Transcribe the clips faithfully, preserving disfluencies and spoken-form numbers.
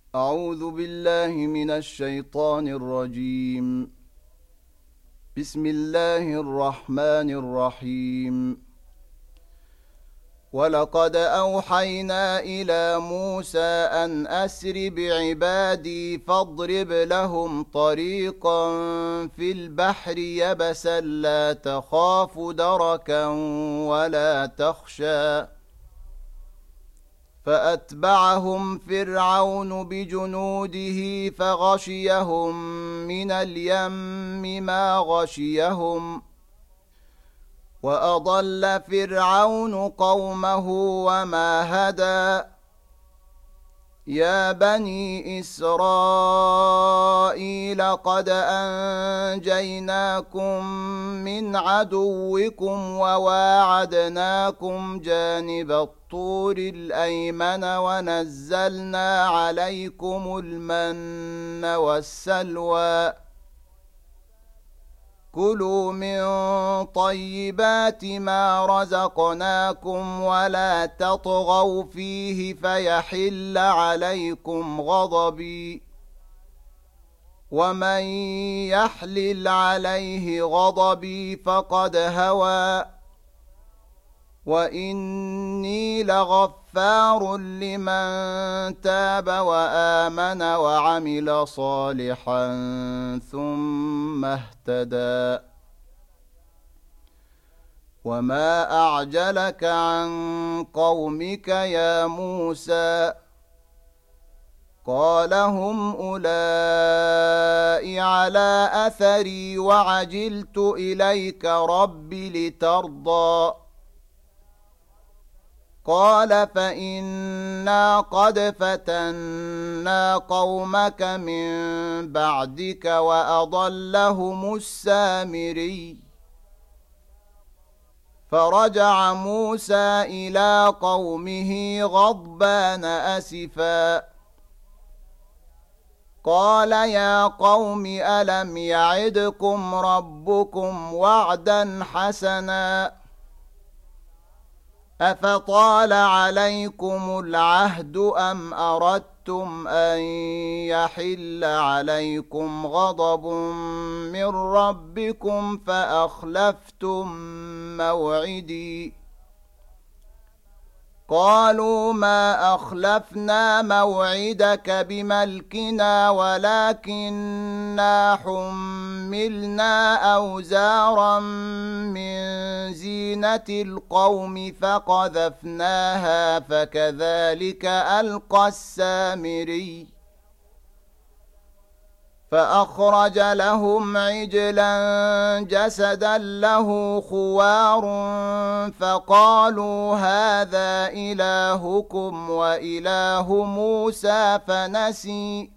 أعوذ بالله من الشيطان الرجيم. بسم الله الرحمن الرحيم. ولقد أوحينا إلى موسى أن أسر بعبادي فاضرب لهم طريقا في البحر يبسا لا تخاف دركا ولا تخشى فأتبعهم فرعون بجنوده فغشيهم من اليم ما غشيهم وأضل فرعون قومه وما هدى يا بني إسرائيل قد أنجيناكم من عدوكم وواعدناكم جانب الطور الأيمن ونزلنا عليكم المن والسلوى كلوا من طيبات ما رزقناكم ولا تطغوا فيه فيحل عليكم غضبي ومن يحلل عليه غضبي فقد هوى وإني لغفار لمن تاب وآمن وعمل صالحا ثم اهتدى وما أعجلك عن قومك يا موسى قال هم أولئك على أثري وعجلت إليك رب لترضى قال فإنا قد فتنا قومك من بعدك وأضلهم السامري فرجع موسى إلى قومه غضبان أسفا قال يا قوم ألم يعدكم ربكم وعدا حسنا أفطال عليكم العهد أم أردتم أن يحل عليكم غضب من ربكم فأخلفتم موعدي قالوا ما أخلفنا موعدك بملكنا ولكننا حملنا أوزارا من زينة القوم فقذفناها فكذلك ألقى السامري فأخرج لهم عجلا جسدا له خوار فقالوا هذا إلهكم وإله موسى فنسي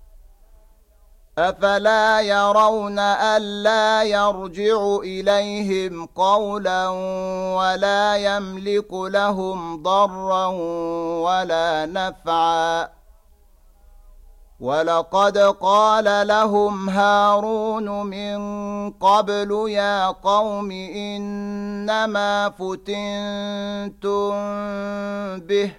أفلا يرون ألا يرجع إليهم قولا ولا يملك لهم ضرا ولا نفعا ولقد قال لهم هارون من قبل يا قوم إنما فتنتم به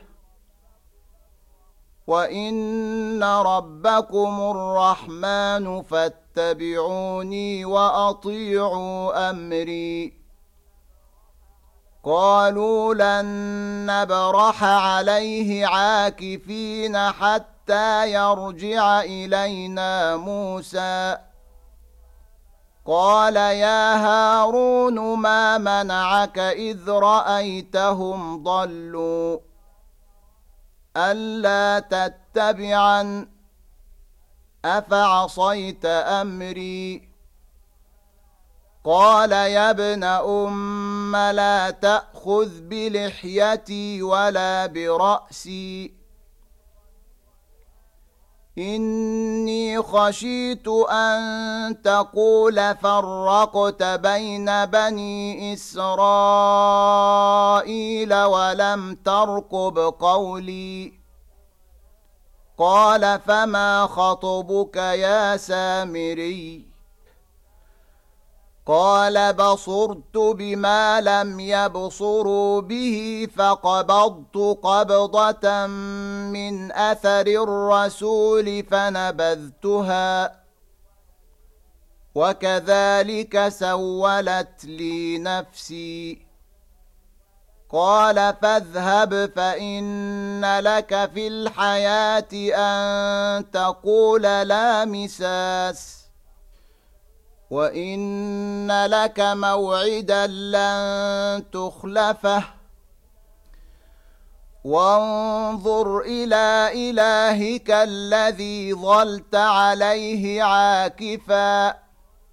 وإن ربكم الرحمن فاتبعوني وأطيعوا أمري قالوا لن نبرح عليه عاكفين حتى حتى يرجع إلينا موسى قال يا هارون ما منعك إذ رأيتهم ضلوا ألا تتبعن أفعصيت أمري قال يا ابن أم لا تأخذ بلحيتي ولا برأسي إني خشيت أن تقول فرقت بين بني إسرائيل ولم ترقب قولي قال فما خطبك يا سامري قال بصرت بما لم يبصروا به فقبضت قبضة من أثر الرسول فنبذتها وكذلك سولت لي نفسي. قال فاذهب فإن لك في الحياة أن تقول لا مساس وإن لك موعدا لن تخلفه وانظر إلى إلهك الذي ظلت عليه عاكفا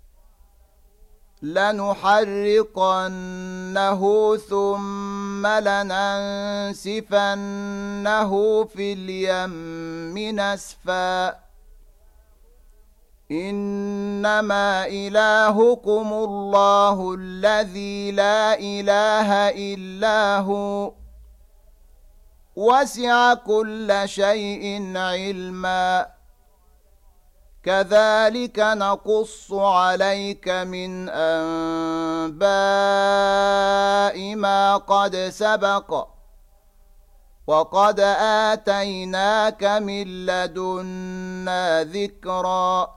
لنحرقنه ثم لننسفنه في اليم نسفا إنما إلهكم الله الذي لا إله إلا هو وسع كل شيء علما كذلك نقص عليك من أنباء ما قد سبق وقد آتيناك من لدنا ذكرا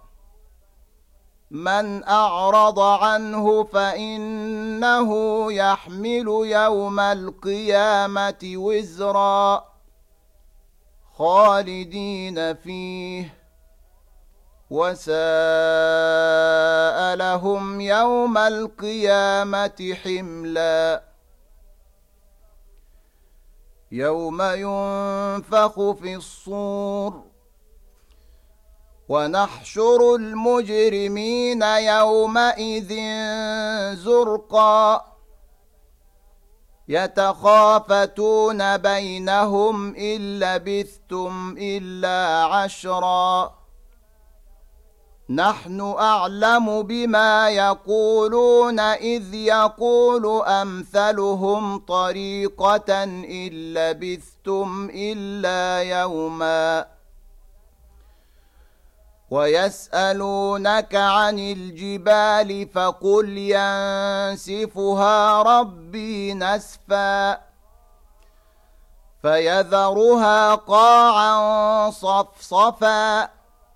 من أعرض عنه فإنه يحمل يوم القيامة وزرا خالدين فيه وساء لهم يوم القيامة حملا يوم ينفخ في الصور ونحشر المجرمين يومئذ زرقا يتخافتون بينهم إن لبثتم إلا عشرا نحن أعلم بما يقولون إذ يقول أمثلهم طريقة إن لبثتم إلا يوما ويسألونك عن الجبال فقل ينسفها ربي نسفا فيذرها قاعا صفصفا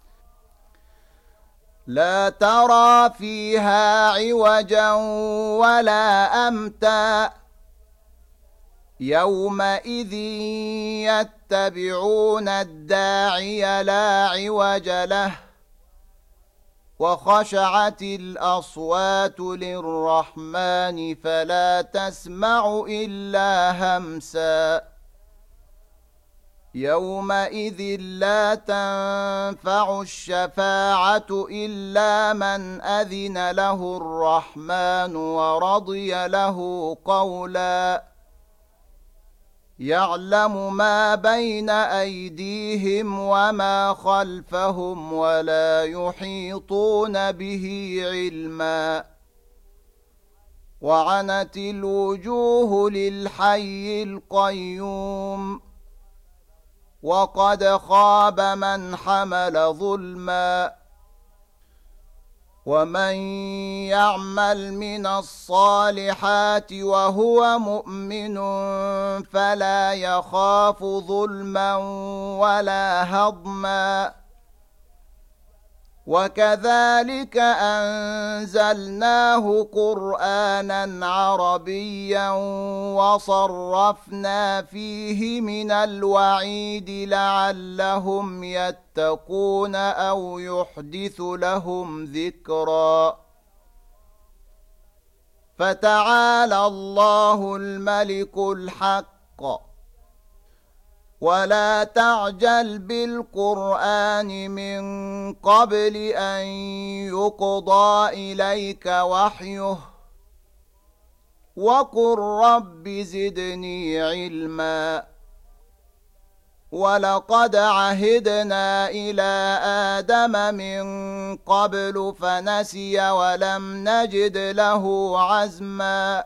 لا ترى فيها عوجا ولا أمتا يومئذ يتبعون الداعي لا عوج له وخشعت الأصوات للرحمن فلا تسمع إلا همسا يومئذ لا تنفع الشفاعة إلا من أذن له الرحمن ورضي له قولا يعلم ما بين أيديهم وما خلفهم ولا يحيطون به علما وعنت الوجوه للحي القيوم وقد خاب من حمل ظلما ومن يعمل من الصالحات وهو مؤمن فلا يخاف ظلما ولا هضما وكذلك أنزلناه قرآنا عربيا وصرفنا فيه من الوعيد لعلهم يتقون أو يحدث لهم ذكرا فتعالى الله الملك الحق ولا تعجل بالقرآن من قبل أن يقضى إليك وحيه وقل رب زدني علما ولقد عهدنا إلى آدم من قبل فنسي ولم نجد له عزما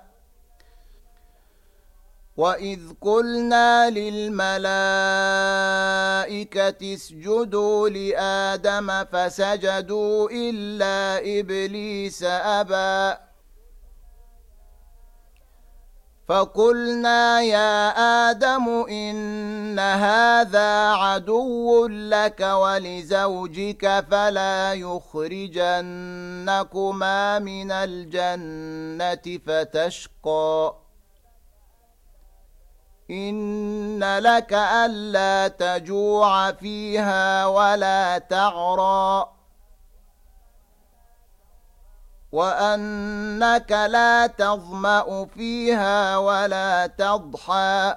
وإذ قلنا للملائكة الملائكة اسجدوا لآدم فسجدوا إلا إبليس أبى فقلنا يا آدم إن هذا عدو لك ولزوجك فلا يخرجنكما من الجنة فتشقى إن لك ألا تجوع فيها ولا تعرى وأنك لا تظمأ فيها ولا تضحى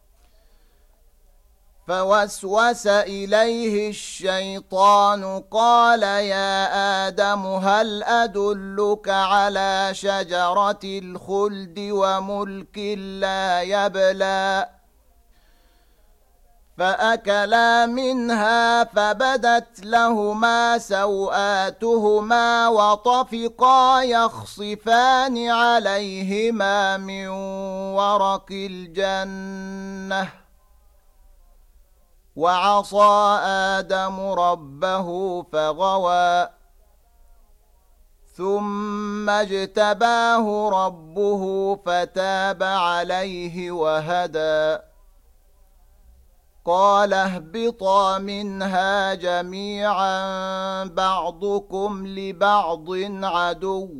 فوسوس إليه الشيطان قال يا آدم هل أدلك على شجرة الخلد وملك لا يبلى فأكلا منها فبدت لهما سوآتهما وطفقا يخصفان عليهما من ورق الجنة وعصى آدم ربه فغوى ثم اجتباه ربه فتاب عليه وهدى قال اهبطا منها جميعا بعضكم لبعض عدو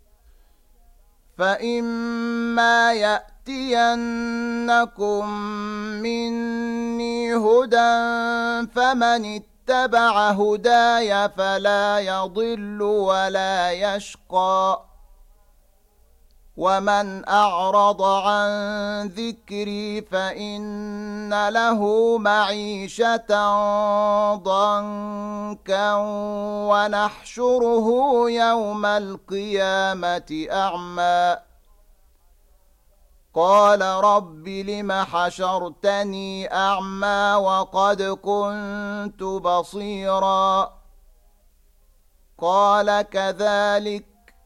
فإما يأتينكم مني هدى فمن اتبع هداي فلا يضل ولا يشقى ومن أعرض عن ذكري فإن له معيشة ضنكا ونحشره يوم القيامة أعمى قال رب لم حشرتني أعمى وقد كنت بصيرا قال كذلك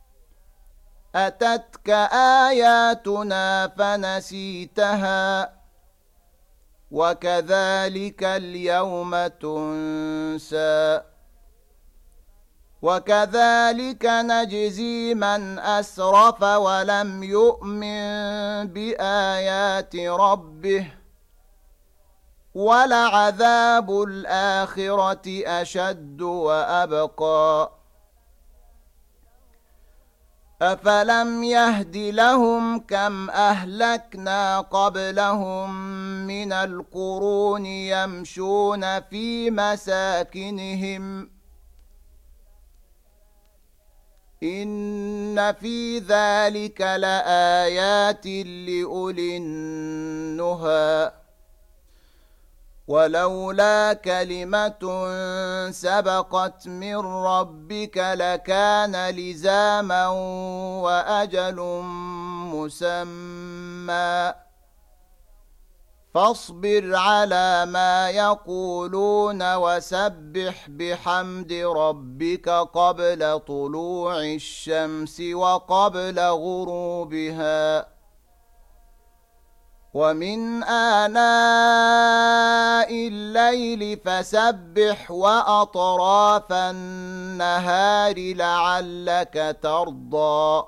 أتتك آياتنا فنسيتها وكذلك اليوم تنسى وكذلك نجزي من أسرف ولم يؤمن بآيات ربه ولعذاب الآخرة أشد وأبقى أفلم يهد لهم كم أهلكنا قبلهم من القرون يمشون في مساكنهم إن في ذلك لآيات لأولي النهى ولولا كلمة سبقت من ربك لكان لزاما وأجل مسمى فاصبر على ما يقولون وسبح بحمد ربك قبل طلوع الشمس وقبل غروبها ومن آناء الليل فسبح وأطراف النهار لعلك ترضى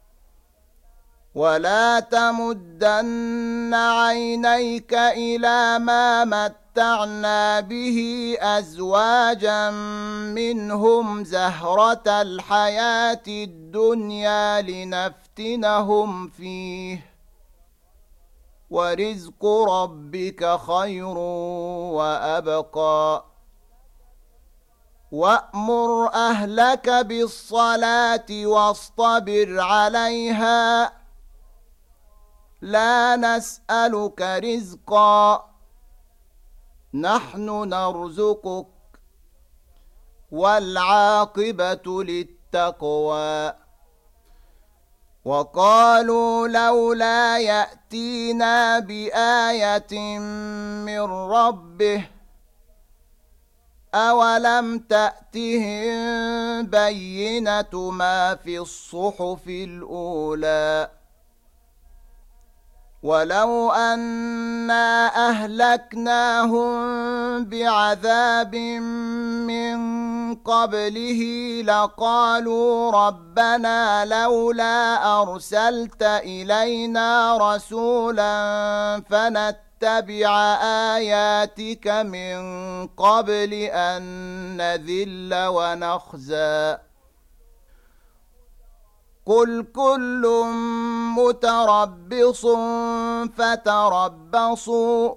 ولا تمدن عينيك إلى ما متعنا به أزواجا منهم زهرة الحياة الدنيا لنفتنهم فيه ورزق ربك خير وأبقى وأمر أهلك بالصلاة واصطبر عليها لا نسألك رزقا نحن نرزقك والعاقبة للتقوى وقالوا لولا يأتينا بآية من ربه أولم تأتهم بينة ما في الصحف الأولى ولو أنا أهلكناهم بعذاب من قبله لقالوا ربنا لولا أرسلت إلينا رسولا فنتبع آياتك من قبل أن نذل ونخزى قل كل متربص فتربصوا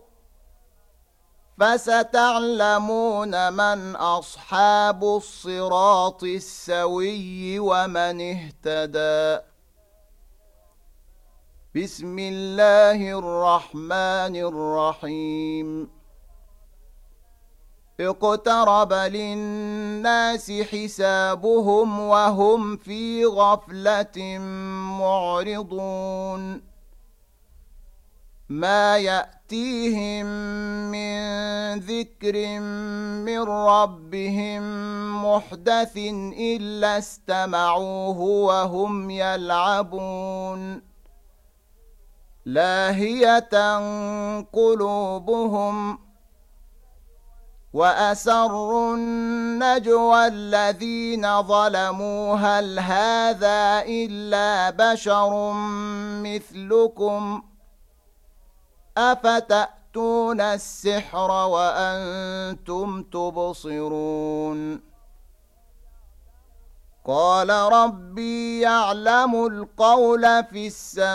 فستعلمون من أصحاب الصراط السوي ومن اهتدى. بسم الله الرحمن الرحيم. اقترب للناس حسابهم وهم في غفلة معرضون ما يأتيهم من ذكر من ربهم محدث إلا استمعوه وهم يلعبون لاهية قلوبهم وأسروا النجوى الذين ظلموا هل هذا إلا بشر مثلكم أفتأتون السحر وأنتم تبصرون قال ربي يعلم القول في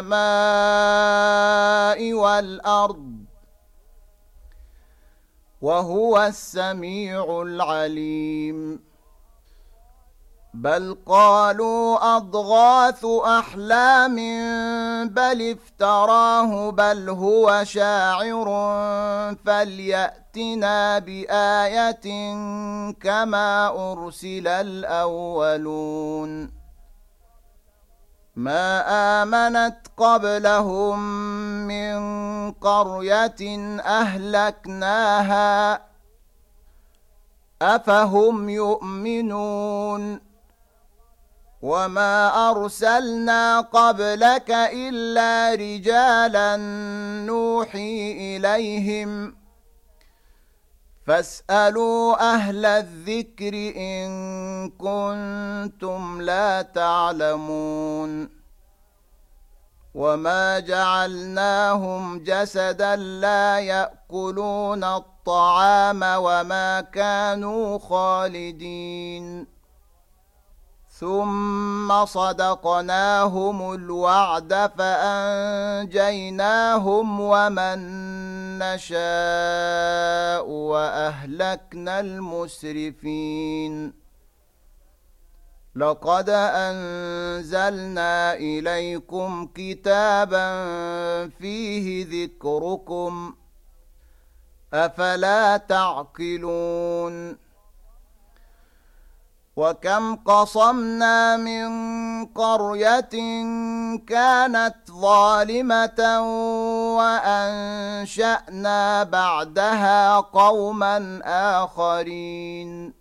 السماء والأرض وهو السميع العليم بل قالوا أضغاث أحلام بل افتراه بل هو شاعر فليأتنا بآية كما أرسل الأولون ما آمنت قبلهم من قرية أهلكناها أفهم يؤمنون وما أرسلنا قبلك إلا رجالا نوحي إليهم فاسألوا أهل الذكر إن كنتم لا تعلمون وما جعلناهم جسدا لا يأكلون الطعام وما كانوا خالدين ثم صدقناهم الوعد فأنجيناهم ومن نشاء وأهلكنا المسرفين لقد أنزلنا إليكم كتابا فيه ذكركم أفلا تعقلون وكم قصمنا من قرية كانت ظالمة وأنشأنا بعدها قوما آخرين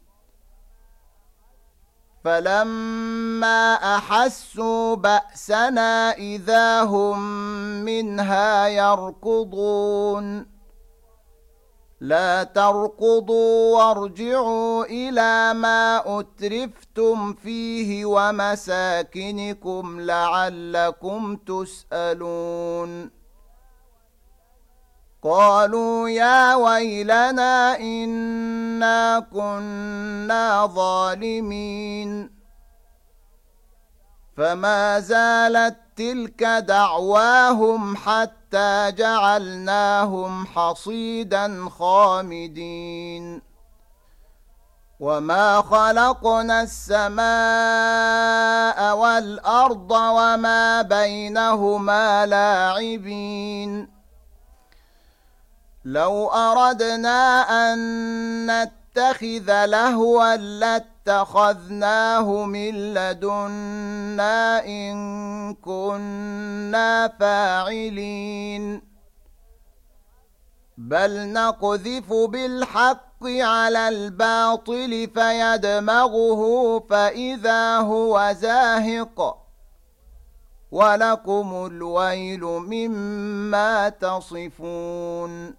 فلما أحسوا بأسنا إذا هم منها يركضون لا تركضوا وارجعوا إلى ما أترفتم فيه ومساكنكم لعلكم تسألون قالوا يا ويلنا إنا كنا ظالمين فما زالت تلك دعواهم حتى جعلناهم حصيدا خامدين وما خلقنا السماء والأرض وما بينهما لاعبين لو أردنا أن نتخذ لهوا لاتخذناه من لدنا إن كنا فاعلين بل نقذف بالحق على الباطل فيدمغه فإذا هو زاهق ولكم الويل مما تصفون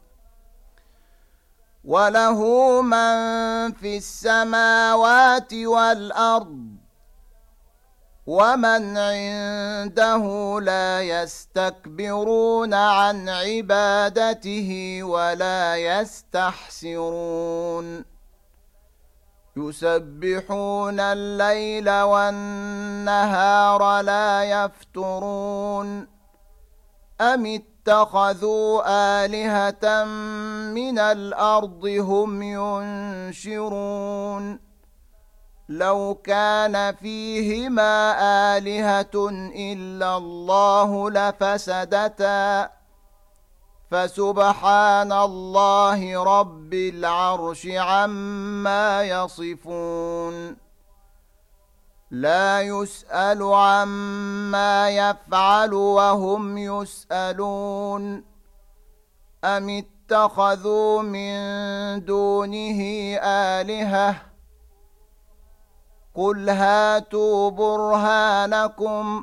وله من في السماوات والأرض ومن عنده لا يستكبرون عن عبادته ولا يستحسرون يسبحون الليل والنهار لا يفترون أم اتخذوا آلهة من الأرض هم ينشرون لو كان فيهما آلهة إلا الله لفسدتا فسبحان الله رب العرش عما يصفون لا يسأل عما يفعل وهم يسألون أم اتخذوا من دونه آلهة قل هاتوا برهانكم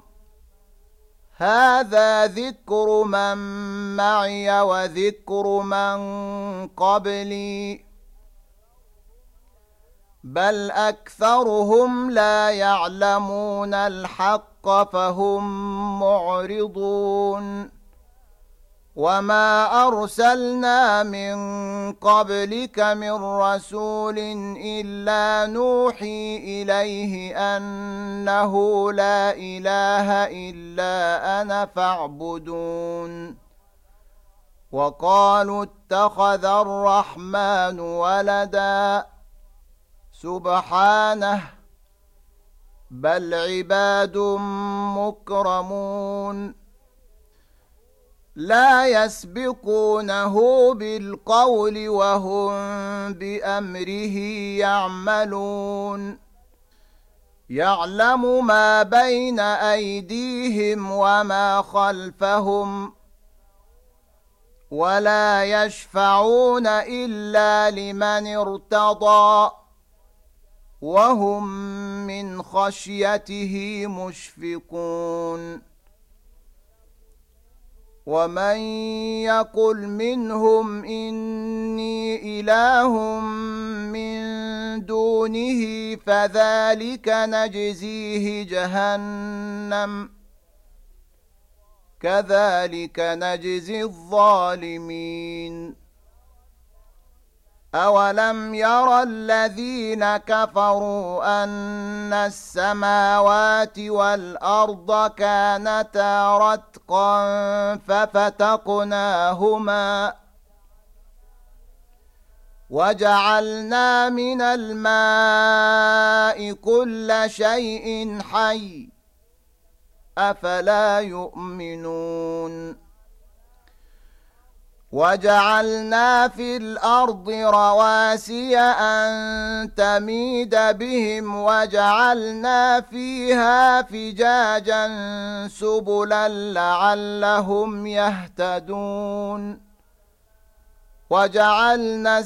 هذا ذكر من معي وذكر من قبلي بل أكثرهم لا يعلمون الحق فهم معرضون وما أرسلنا من قبلك من رسول إلا نوحي إليه أنه لا إله إلا أنا فاعبدون وقالوا اتخذ الرحمن ولدا سبحانه بل عباد مكرمون لا يسبقونه بالقول وهم بأمره يعملون يعلم ما بين أيديهم وما خلفهم ولا يشفعون إلا لمن ارتضى وهم من خشيته مشفقون ومن يقل منهم إني إله من دونه فذلك نجزيه جهنم كذلك نجزي الظالمين أولم يرى الذين كفروا أن السماوات والأرض كانتا رتقا ففتقناهما وجعلنا من الماء كل شيء حي أفلا يؤمنون وجعلنا في الأرض رواسي أن تميد بهم وجعلنا فيها فجاجا سبلا لعلهم يهتدون وجعلنا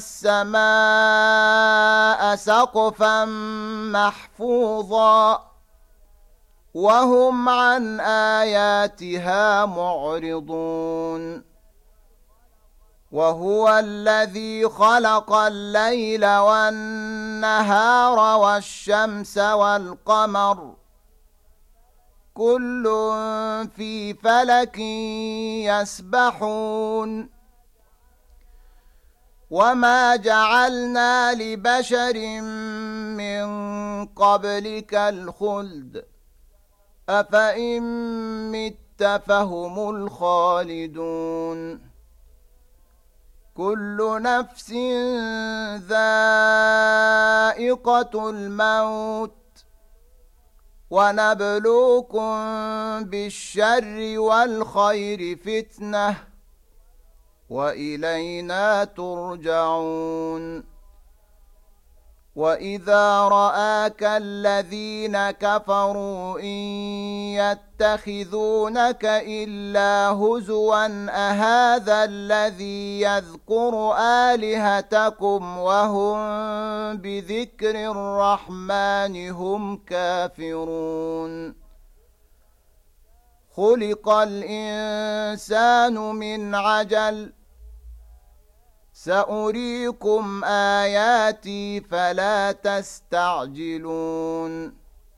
السماء سقفا محفوظا وهم عن آياتها معرضون وهو الذي خلق الليل والنهار والشمس والقمر كل في فلك يسبحون وما جعلنا لبشر من قبلك الخلد أفإن مت فهم الخالدون كل نفس ذائقة الموت ونبلوكم بالشر والخير فتنة وإلينا ترجعون وإذا رآك الذين كفروا إن يتخذونك إلا هزوا أهذا الذي يذكر آلهتكم وهم بذكر الرحمن هم كافرون خلق الإنسان من عجل سأريكم آياتي فلا تستعجلون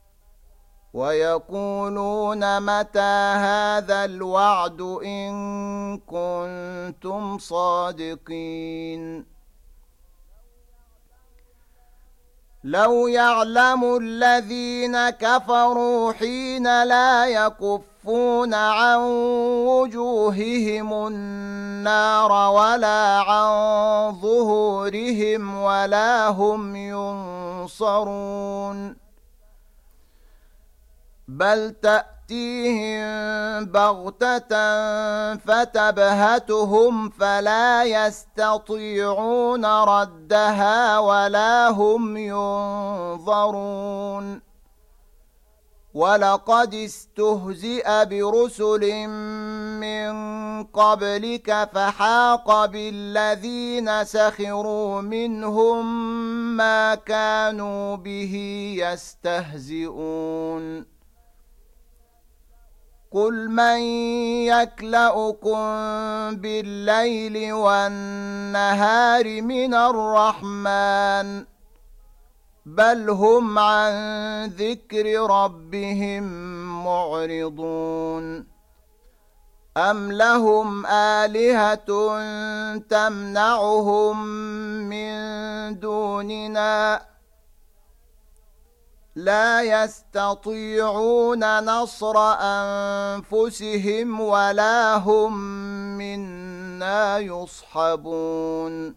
ويقولون متى هذا الوعد إن كنتم صادقين لو يعلم الذين كفروا حين لا يكفون عن وجوههم النار ولا عن ظهورهم ولا هم ينصرون بل تأتيهم بغتة فتبهتهم فلا يستطيعون ردها ولا هم ينظرون ولقد استهزئ برسل من قبلك فحاق بالذين سخروا منهم ما كانوا به يستهزئون قل من يكلؤكم بالليل والنهار من الرحمن بل هم عن ذكر ربهم معرضون أم لهم آلهة تمنعهم من دوننا لا يستطيعون نصر أنفسهم ولا هم منا يصحبون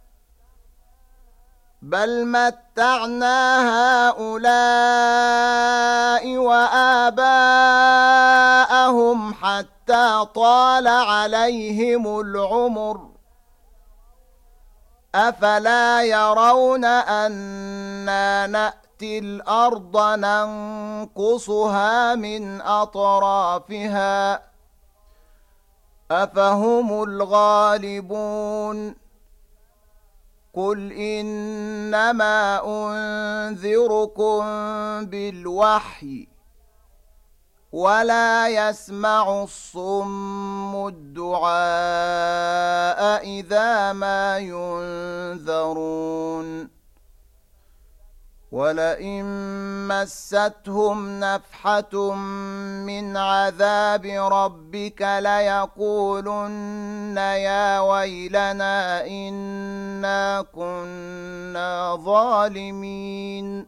بل متعنا هؤلاء وآباءهم حتى طال عليهم العمر أفلا يرون أنا نأتي الأرض ننقصها من أطرافها أفهم الغالبون قل إنما أنذركم بالوحي ولا يسمع الصم الدعاء إذا ما ينذرون ولئن مستهم نفحة من عذاب ربك ليقولن يا ويلنا إنا كنا ظالمين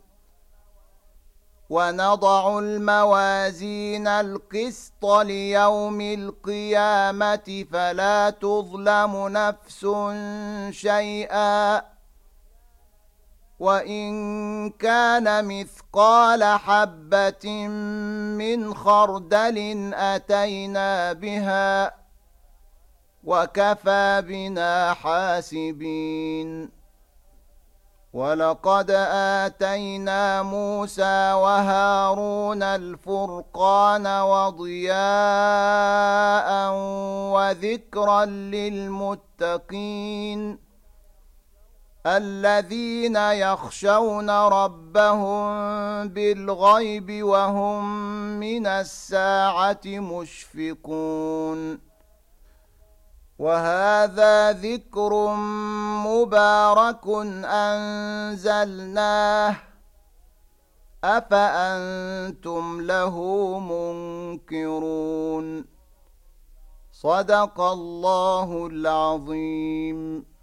ونضع الموازين القسط ليوم القيامة فلا تظلم نفس شيئا وإن كان مثقال حبة من خردل أتينا بها وكفى بنا حاسبين ولقد آتينا موسى وهارون الفرقان وضياء وذكرا للمتقين الذين يخشون ربهم بالغيب وهم من الساعة مشفقون وهذا ذكر مبارك أنزلناه أفأنتم له منكرون صدق الله العظيم.